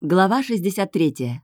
Глава 63.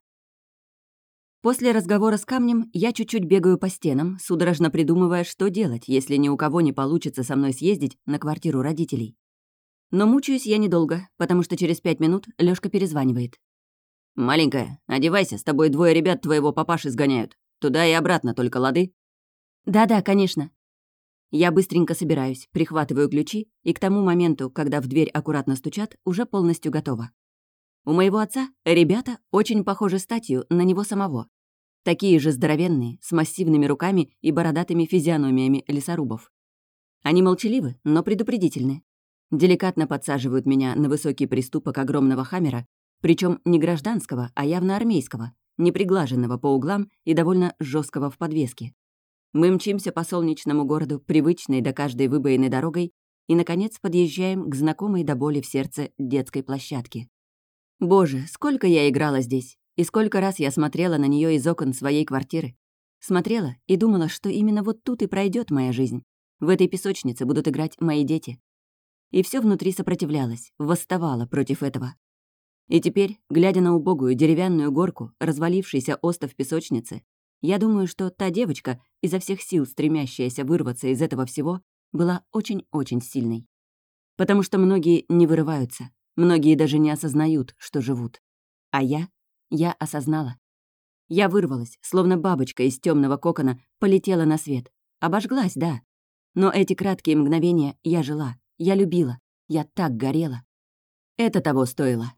После разговора с камнем я чуть-чуть бегаю по стенам, судорожно придумывая, что делать, если ни у кого не получится со мной съездить на квартиру родителей. Но мучаюсь я недолго, потому что через 5 минут Лёшка перезванивает. «Маленькая, одевайся, с тобой 2 ребят твоего папаши сгоняют. Туда и обратно, только лады?» «Да-да, конечно». Я быстренько собираюсь, прихватываю ключи, и к тому моменту, когда в дверь аккуратно стучат, уже полностью готова. У моего отца ребята очень похожи статью на него самого. Такие же здоровенные, с массивными руками и бородатыми физиономиями лесорубов. Они молчаливы, но предупредительны. Деликатно подсаживают меня на высокий приступок огромного хаммера, причем не гражданского, а явно армейского, неприглаженного по углам и довольно жесткого в подвеске. Мы мчимся по солнечному городу, привычной до каждой выбоины дорогой, и, наконец, подъезжаем к знакомой до боли в сердце детской площадке. Боже, сколько я играла здесь, и сколько раз я смотрела на нее из окон своей квартиры. Смотрела и думала, что именно вот тут и пройдет моя жизнь. В этой песочнице будут играть мои дети. И все внутри сопротивлялось, восставало против этого. И теперь, глядя на убогую деревянную горку, развалившийся остов песочницы, я думаю, что та девочка, изо всех сил стремящаяся вырваться из этого всего, была очень-очень сильной. Потому что многие не вырываются. Многие даже не осознают, что живут. А я осознала. Я вырвалась, словно бабочка из темного кокона, полетела на свет. Обожглась, да. Но эти краткие мгновения я жила, я любила, я так горела. Это того стоило.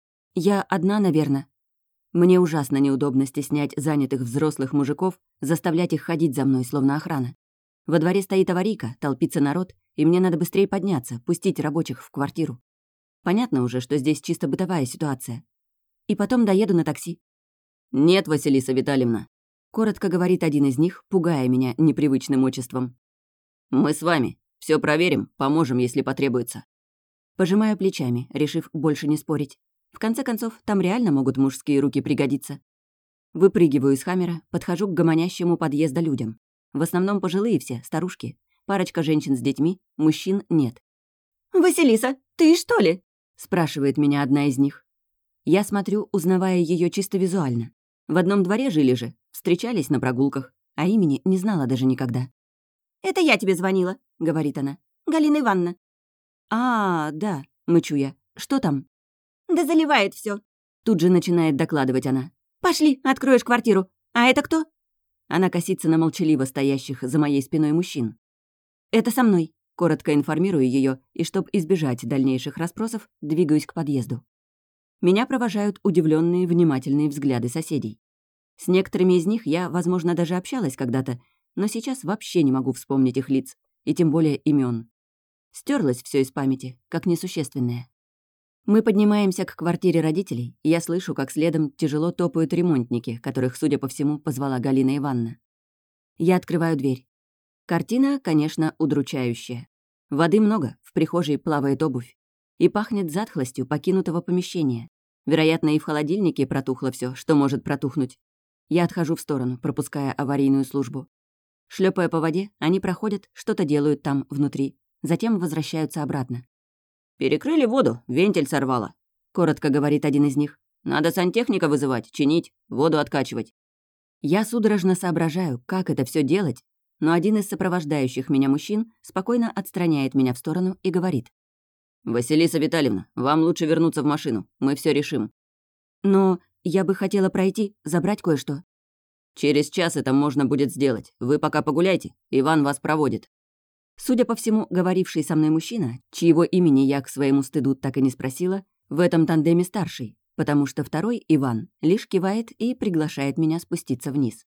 Я одна, наверное. Мне ужасно неудобно стеснять занятых взрослых мужиков, заставлять их ходить за мной, словно охрана. Во дворе стоит аварийка, толпится народ, и мне надо быстрее подняться, пустить рабочих в квартиру. Понятно уже, что здесь чисто бытовая ситуация. И потом доеду на такси. «Нет, Василиса Витальевна», — коротко говорит один из них, пугая меня непривычным отчеством. «Мы с вами. Все проверим, поможем, если потребуется». Пожимаю плечами, решив больше не спорить. В конце концов, там реально могут мужские руки пригодиться. Выпрыгиваю из хаммера, подхожу к гомонящему подъезда людям. В основном пожилые все, старушки. Парочка женщин с детьми, мужчин нет. «Василиса, ты что ли?» — спрашивает меня одна из них. Я смотрю, узнавая ее чисто визуально. В одном дворе жили же, встречались на прогулках, а имени не знала даже никогда. «Это я тебе звонила», — говорит она. «Галина Ивановна». «А, да», — мычу я. «Что там?» «Да заливает все. Тут же начинает докладывать она. «Пошли, откроешь квартиру. А это кто?» Она косится на молчаливо стоящих за моей спиной мужчин. «Это со мной». Коротко информирую ее, и, чтоб избежать дальнейших расспросов, двигаюсь к подъезду. Меня провожают удивленные, внимательные взгляды соседей. С некоторыми из них я, возможно, даже общалась когда-то, но сейчас вообще не могу вспомнить их лиц, и тем более имен. Стерлось все из памяти, как несущественное. Мы поднимаемся к квартире родителей, и я слышу, как следом тяжело топают ремонтники, которых, судя по всему, позвала Галина Ивановна. Я открываю дверь. Картина, конечно, удручающая. Воды много, в прихожей плавает обувь. И пахнет затхлостью покинутого помещения. Вероятно, и в холодильнике протухло все, что может протухнуть. Я отхожу в сторону, пропуская аварийную службу. Шлепая по воде, они проходят, что-то делают там, внутри. Затем возвращаются обратно. «Перекрыли воду, вентиль сорвало», — коротко говорит один из них. «Надо сантехника вызывать, чинить, воду откачивать». Я судорожно соображаю, как это все делать, но один из сопровождающих меня мужчин спокойно отстраняет меня в сторону и говорит. «Василиса Витальевна, вам лучше вернуться в машину, мы все решим». «Но я бы хотела пройти, забрать кое-что». «Через час это можно будет сделать. Вы пока погуляйте, Иван вас проводит». Судя по всему, говоривший со мной мужчина, чьего имени я к своему стыду так и не спросила, в этом тандеме старший, потому что второй, Иван, лишь кивает и приглашает меня спуститься вниз.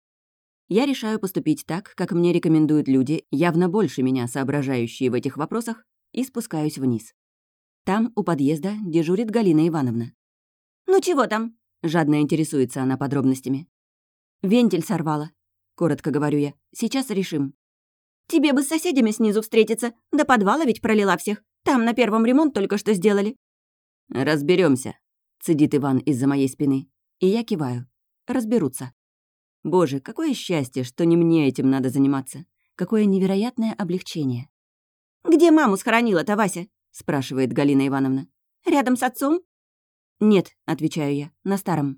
Я решаю поступить так, как мне рекомендуют люди, явно больше меня соображающие в этих вопросах, и спускаюсь вниз. Там, у подъезда, дежурит Галина Ивановна. «Ну чего там?» — жадно интересуется она подробностями. «Вентиль сорвала», — коротко говорю я. «Сейчас решим». «Тебе бы с соседями снизу встретиться, до подвала ведь пролила всех. Там на первом ремонт только что сделали». Разберемся, цедит Иван из-за моей спины. И я киваю. Разберутся. Боже, какое счастье, что не мне этим надо заниматься. Какое невероятное облегчение. «Где маму схоронила-то, Вася?» — спрашивает Галина Ивановна. «Рядом с отцом?» «Нет», — отвечаю я, — «на старом».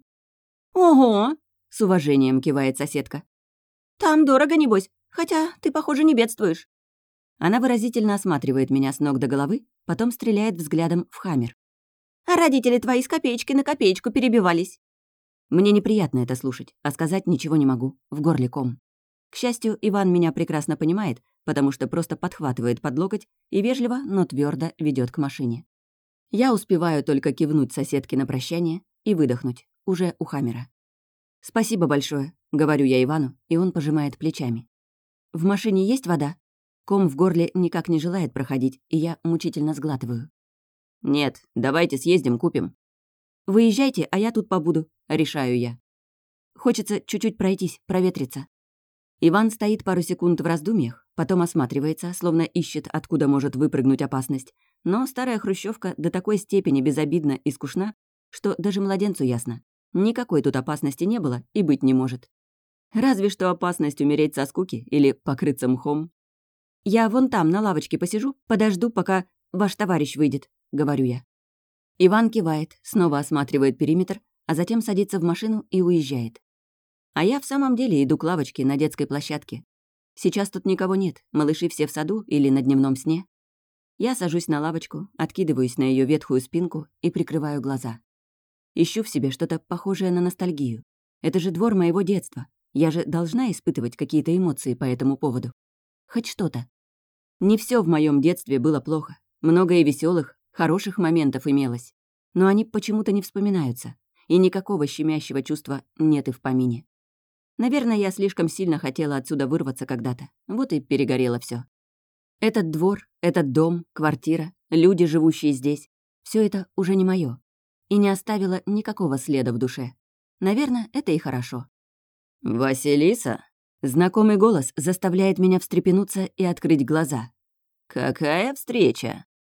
«Ого!» — с уважением кивает соседка. «Там дорого, небось, хотя ты, похоже, не бедствуешь». Она выразительно осматривает меня с ног до головы, потом стреляет взглядом в «Хаммер». «А родители твои с копеечки на копеечку перебивались». Мне неприятно это слушать, а сказать ничего не могу, в горле ком. К счастью, Иван меня прекрасно понимает, потому что просто подхватывает под локоть и вежливо, но твердо ведет к машине. Я успеваю только кивнуть соседке на прощание и выдохнуть, уже у «Хаммера». «Спасибо большое», — говорю я Ивану, и он пожимает плечами. «В машине есть вода?» Ком в горле никак не желает проходить, и я мучительно сглатываю. «Нет, давайте съездим, купим». «Выезжайте, а я тут побуду», — решаю я. Хочется чуть-чуть пройтись, проветриться. Иван стоит пару секунд в раздумьях, потом осматривается, словно ищет, откуда может выпрыгнуть опасность. Но старая хрущевка до такой степени безобидна и скучна, что даже младенцу ясно. Никакой тут опасности не было и быть не может. Разве что опасность умереть со скуки или покрыться мхом. «Я вон там на лавочке посижу, подожду, пока ваш товарищ выйдет», — говорю я. Иван кивает, снова осматривает периметр, а затем садится в машину и уезжает. А я в самом деле иду к лавочке на детской площадке. Сейчас тут никого нет, малыши все в саду или на дневном сне. Я сажусь на лавочку, откидываюсь на ее ветхую спинку и прикрываю глаза. Ищу в себе что-то похожее на ностальгию. Это же двор моего детства. Я же должна испытывать какие-то эмоции по этому поводу. Хоть что-то. Не все в моем детстве было плохо. Много и веселых, хороших моментов имелось. Но они почему-то не вспоминаются. И никакого щемящего чувства нет и в помине. Наверное, я слишком сильно хотела отсюда вырваться когда-то. Вот и перегорело все. Этот двор, этот дом, квартира, люди, живущие здесь — все это уже не мое. И не оставило никакого следа в душе. Наверное, это и хорошо. «Василиса?» Знакомый голос заставляет меня встрепенуться и открыть глаза. «Какая встреча?»